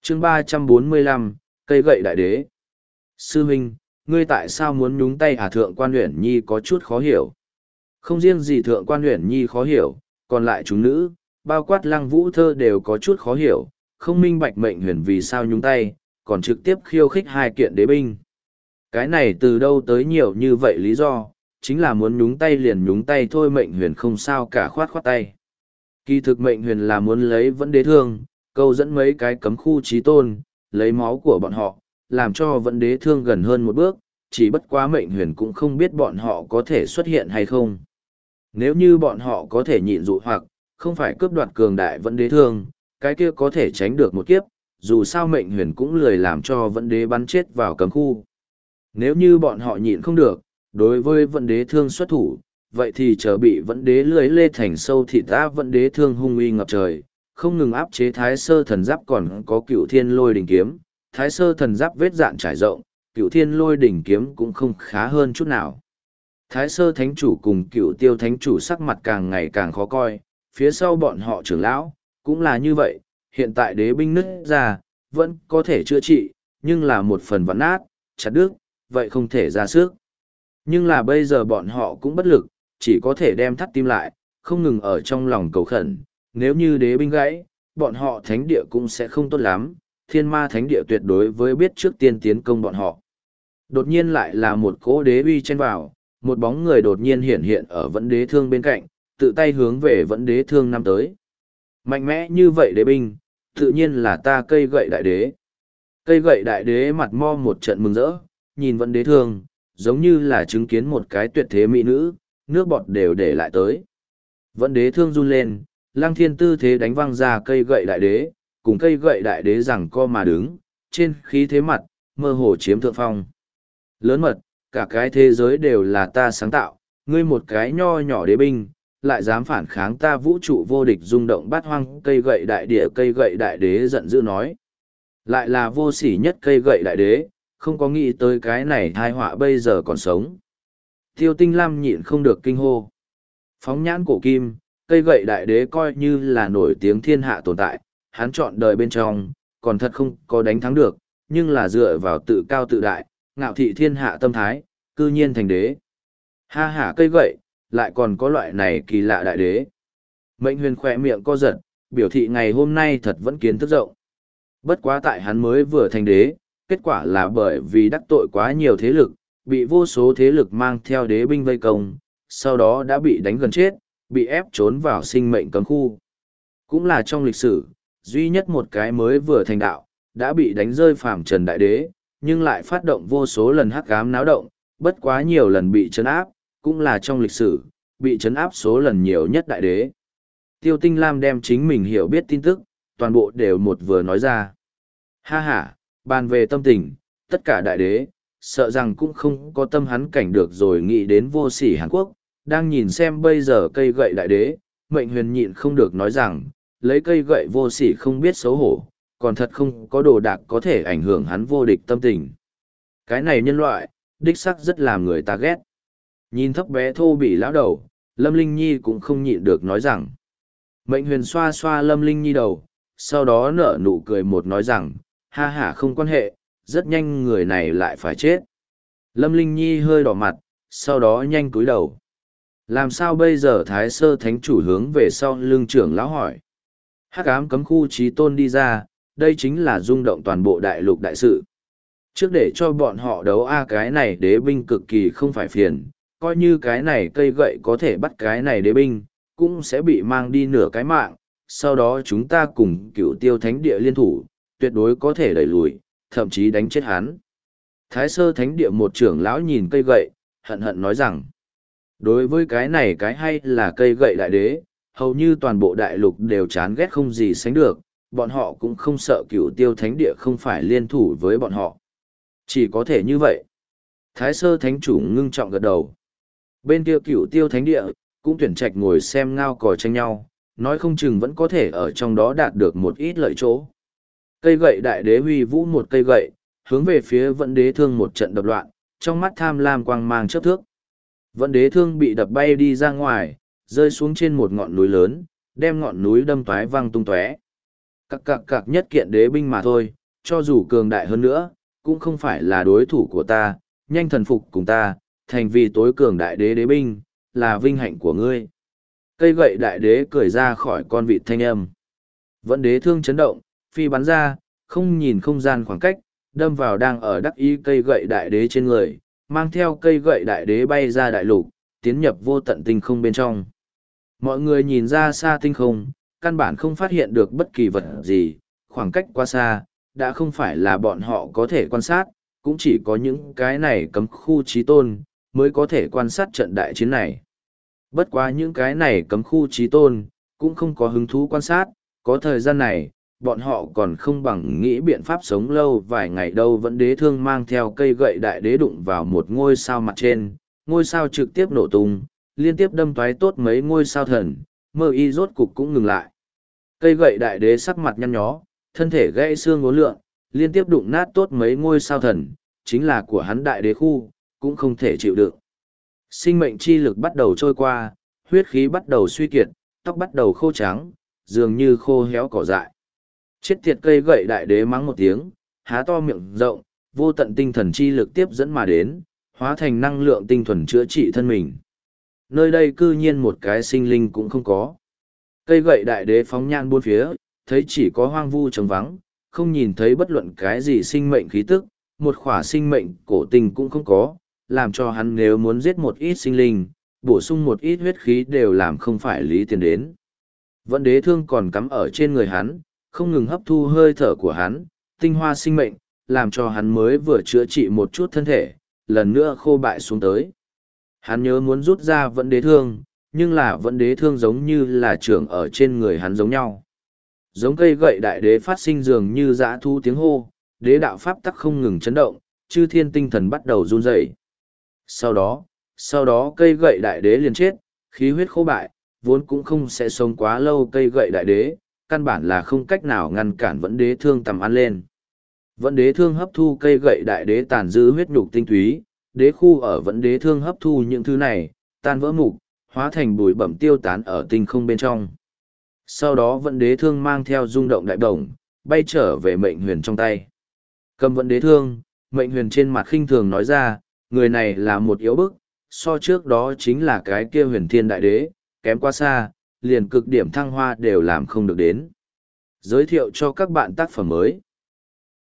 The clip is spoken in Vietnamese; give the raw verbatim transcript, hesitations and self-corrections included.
chương ba trăm bốn mươi lăm, cây gậy đại đế. Sư huynh, ngươi tại sao muốn nhúng tay à? Thượng quan Uyển Nhi có chút khó hiểu. Không riêng gì Thượng quan Uyển Nhi khó hiểu, còn lại chúng nữ, bao quát Lăng Vũ Thơ đều có chút khó hiểu, không minh bạch Mệnh Huyền vì sao nhúng tay, còn trực tiếp khiêu khích hai kiện đế binh. Cái này từ đâu tới nhiều như vậy lý do, chính là muốn nhúng tay liền nhúng tay thôi. Mệnh Huyền không sao cả, khoát khoát tay. Kỳ thực Mệnh Huyền là muốn lấy Vẫn Đế Thương, câu dẫn mấy cái cấm khu chí tôn, lấy máu của bọn họ, làm cho Vẫn Đế Thương gần hơn một bước, chỉ bất quá Mệnh Huyền cũng không biết bọn họ có thể xuất hiện hay không. Nếu như bọn họ có thể nhịn dụ hoặc, không phải cướp đoạt cường đại Vẫn Đế Thương, cái kia có thể tránh được một kiếp, dù sao Mệnh Huyền cũng lười làm cho Vẫn Đế bắn chết vào cấm khu. Nếu như bọn họ nhịn không được, đối với Vẫn Đế Thương xuất thủ, vậy thì chờ bị Vẫn Đế lưới lê thành sâu thịt ta. Vẫn Đế Thương hung uy ngập trời, không ngừng áp chế Thái Sơ Thần Giáp, còn có Cựu Thiên Lôi Đỉnh Kiếm. Thái Sơ Thần Giáp vết dạn trải rộng, Cựu Thiên Lôi Đỉnh Kiếm cũng không khá hơn chút nào. Thái Sơ Thánh Chủ cùng Cựu Tiêu Thánh Chủ sắc mặt càng ngày càng khó coi, phía sau bọn họ trưởng lão, cũng là như vậy. Hiện tại đế binh nứt ra, vẫn có thể chữa trị, nhưng là một phần vắn nát, chặt đứt, vậy không thể ra sức. Nhưng là bây giờ bọn họ cũng bất lực, chỉ có thể đem thắt tim lại, không ngừng ở trong lòng cầu khẩn. Nếu như đế binh gãy, bọn họ thánh địa cũng sẽ không tốt lắm, thiên ma thánh địa tuyệt đối với biết trước tiên tiến công bọn họ. Đột nhiên lại là một cỗ đế uy chen vào, một bóng người đột nhiên hiện hiện ở Vẫn Đế Thương bên cạnh, tự tay hướng về Vẫn Đế Thương năm tới. Mạnh mẽ như vậy đế binh, tự nhiên là ta cây gậy đại đế. Cây gậy đại đế mặt mo một trận mừng rỡ, nhìn Vẫn Đế Thương, giống như là chứng kiến một cái tuyệt thế mỹ nữ, nước bọt đều để lại tới. Vẫn Đế Thương run lên, Lăng Thiên tư thế đánh văng ra cây gậy đại đế, cùng cây gậy đại đế rằng co mà đứng, trên khí thế mặt, mơ hồ chiếm thượng phong. Lớn mật, cả cái thế giới đều là ta sáng tạo, ngươi một cái nho nhỏ đế binh, lại dám phản kháng ta vũ trụ vô địch rung động bát hoang. Cây gậy đại địa cây gậy đại đế giận dữ nói. Lại là vô sỉ nhất cây gậy đại đế, không có nghĩ tới cái này thai họa bây giờ còn sống. Tiêu Tinh Lam nhịn không được kinh hô. Phóng nhãn cổ kim, cây gậy đại đế coi như là nổi tiếng thiên hạ tồn tại, hắn chọn đời bên trong, còn thật không có đánh thắng được, nhưng là dựa vào tự cao tự đại, ngạo thị thiên hạ tâm thái, cư nhiên thành đế. Ha ha, cây gậy, lại còn có loại này kỳ lạ đại đế. Mệnh Huyền khỏe miệng co giật, biểu thị ngày hôm nay thật vẫn kiến thức rộng. Bất quá tại hắn mới vừa thành đế, kết quả là bởi vì đắc tội quá nhiều thế lực, bị vô số thế lực mang theo đế binh vây công, sau đó đã bị đánh gần chết, bị ép trốn vào sinh mệnh cấm khu. Cũng là trong lịch sử, duy nhất một cái mới vừa thành đạo, đã bị đánh rơi phàm trần đại đế, nhưng lại phát động vô số lần hắc ám náo động, bất quá nhiều lần bị trấn áp, cũng là trong lịch sử, bị trấn áp số lần nhiều nhất đại đế. Tiêu Tinh Lam đem chính mình hiểu biết tin tức, toàn bộ đều một vừa nói ra. Ha ha, bàn về tâm tình, tất cả đại đế, sợ rằng cũng không có tâm hắn cảnh được rồi. Nghĩ đến vô sỉ Hàn Quốc, đang nhìn xem bây giờ cây gậy đại đế, Mệnh Huyền nhịn không được nói rằng, lấy cây gậy vô sỉ không biết xấu hổ, còn thật không có đồ đạc có thể ảnh hưởng hắn vô địch tâm tình. Cái này nhân loại, đích sắc rất làm người ta ghét. Nhìn thấp bé thô bị lão đầu, Lâm Linh Nhi cũng không nhịn được nói rằng. Mệnh Huyền xoa xoa Lâm Linh Nhi đầu, sau đó nở nụ cười một nói rằng, ha ha, không quan hệ, rất nhanh người này lại phải chết. Lâm Linh Nhi hơi đỏ mặt, sau đó nhanh cúi đầu. Làm sao bây giờ? Thái Sơ Thánh Chủ hướng về sau lưng trưởng lão hỏi. Hắc ám cấm khu chí tôn đi ra, đây chính là rung động toàn bộ đại lục đại sự. Trước để cho bọn họ đấu a cái này đế binh cực kỳ không phải phiền, coi như cái này cây gậy có thể bắt cái này đế binh, cũng sẽ bị mang đi nửa cái mạng, sau đó chúng ta cùng Cựu Tiêu Thánh Địa liên thủ, tuyệt đối có thể đẩy lùi, thậm chí đánh chết hắn. Thái Sơ Thánh Địa một trưởng lão nhìn cây gậy, hận hận nói rằng, đối với cái này cái hay là cây gậy đại đế, hầu như toàn bộ đại lục đều chán ghét không gì sánh được, bọn họ cũng không sợ Cựu Tiêu Thánh Địa không phải liên thủ với bọn họ. Chỉ có thể như vậy. Thái Sơ Thánh Chủ ngưng trọng gật đầu. Bên kia Cựu Tiêu Thánh Địa, cũng tuyển trạch ngồi xem ngao cò tranh nhau, nói không chừng vẫn có thể ở trong đó đạt được một ít lợi chỗ. Cây gậy đại đế huy vũ một cây gậy, hướng về phía Vẫn Đế Thương một trận đập loạn, trong mắt tham lam quang mang chớp thước. Vẫn Đế Thương bị đập bay đi ra ngoài, rơi xuống trên một ngọn núi lớn, đem ngọn núi đâm toái văng tung tóe. Cặc cặc cặc, nhất kiện đế binh mà thôi, cho dù cường đại hơn nữa, cũng không phải là đối thủ của ta, nhanh thần phục cùng ta, thành vì tối cường đại đế đế binh, là vinh hạnh của ngươi. Cây gậy đại đế cười ra khỏi con vịt thanh âm. Vẫn đế thương chấn động, phi bắn ra, không nhìn không gian khoảng cách, đâm vào đang ở đắc ý cây gậy đại đế trên người, mang theo cây gậy đại đế bay ra đại lục, tiến nhập vô tận tinh không bên trong. Mọi người nhìn ra xa tinh không, căn bản không phát hiện được bất kỳ vật gì, khoảng cách quá xa, đã không phải là bọn họ có thể quan sát, cũng chỉ có những cái này cấm khu trí tôn, mới có thể quan sát trận đại chiến này. Bất quá những cái này cấm khu trí tôn, cũng không có hứng thú quan sát, có thời gian này, bọn họ còn không bằng nghĩ biện pháp sống lâu vài ngày đâu. Vẫn đế thương mang theo cây gậy đại đế đụng vào một ngôi sao mặt trên, ngôi sao trực tiếp nổ tung, liên tiếp đâm toái tốt mấy ngôi sao thần, mơ y rốt cục cũng ngừng lại. Cây gậy đại đế sắc mặt nhăn nhó, thân thể gãy xương ngốn lượn, liên tiếp đụng nát tốt mấy ngôi sao thần, chính là của hắn đại đế khu, cũng không thể chịu đựng. Sinh mệnh chi lực bắt đầu trôi qua, huyết khí bắt đầu suy kiệt, tóc bắt đầu khô trắng, dường như khô héo cỏ dại. Chết tiệt, cây gậy đại đế mắng một tiếng, há to miệng rộng, vô tận tinh thần chi lực tiếp dẫn mà đến, hóa thành năng lượng tinh thuần chữa trị thân mình. Nơi đây cư nhiên một cái sinh linh cũng không có. Cây gậy đại đế phóng nhan buôn phía, thấy chỉ có hoang vu trống vắng, không nhìn thấy bất luận cái gì sinh mệnh khí tức, một khỏa sinh mệnh cổ tình cũng không có, làm cho hắn nếu muốn giết một ít sinh linh, bổ sung một ít huyết khí đều làm không phải lý tiền đến. Vẫn đế thương còn cắm ở trên người hắn, không ngừng hấp thu hơi thở của hắn, tinh hoa sinh mệnh, làm cho hắn mới vừa chữa trị một chút thân thể, lần nữa khô bại xuống tới. Hắn nhớ muốn rút ra vẫn đế thương, nhưng là vẫn đế thương giống như là trưởng ở trên người hắn giống nhau. Giống cây gậy đại đế phát sinh dường như dã thu tiếng hô, đế đạo pháp tắc không ngừng chấn động, chư thiên tinh thần bắt đầu run rẩy. Sau đó, sau đó cây gậy đại đế liền chết, khí huyết khô bại, vốn cũng không sẽ sống quá lâu cây gậy đại đế, căn bản là không cách nào ngăn cản vẫn đế thương tầm ăn lên. Vẫn đế thương hấp thu cây gậy đại đế tàn dư huyết nhục tinh túy, đế khu ở vẫn đế thương hấp thu những thứ này, tan vỡ mục, hóa thành bụi bẩm tiêu tán ở tinh không bên trong. Sau đó vẫn đế thương mang theo rung động đại đồng, bay trở về mệnh huyền trong tay. Cầm vẫn đế thương, mệnh huyền trên mặt khinh thường nói ra, người này là một yếu bức, so trước đó chính là cái kia huyền thiên đại đế, kém quá xa, liền cực điểm thăng hoa đều làm không được đến. Giới thiệu cho các bạn tác phẩm mới.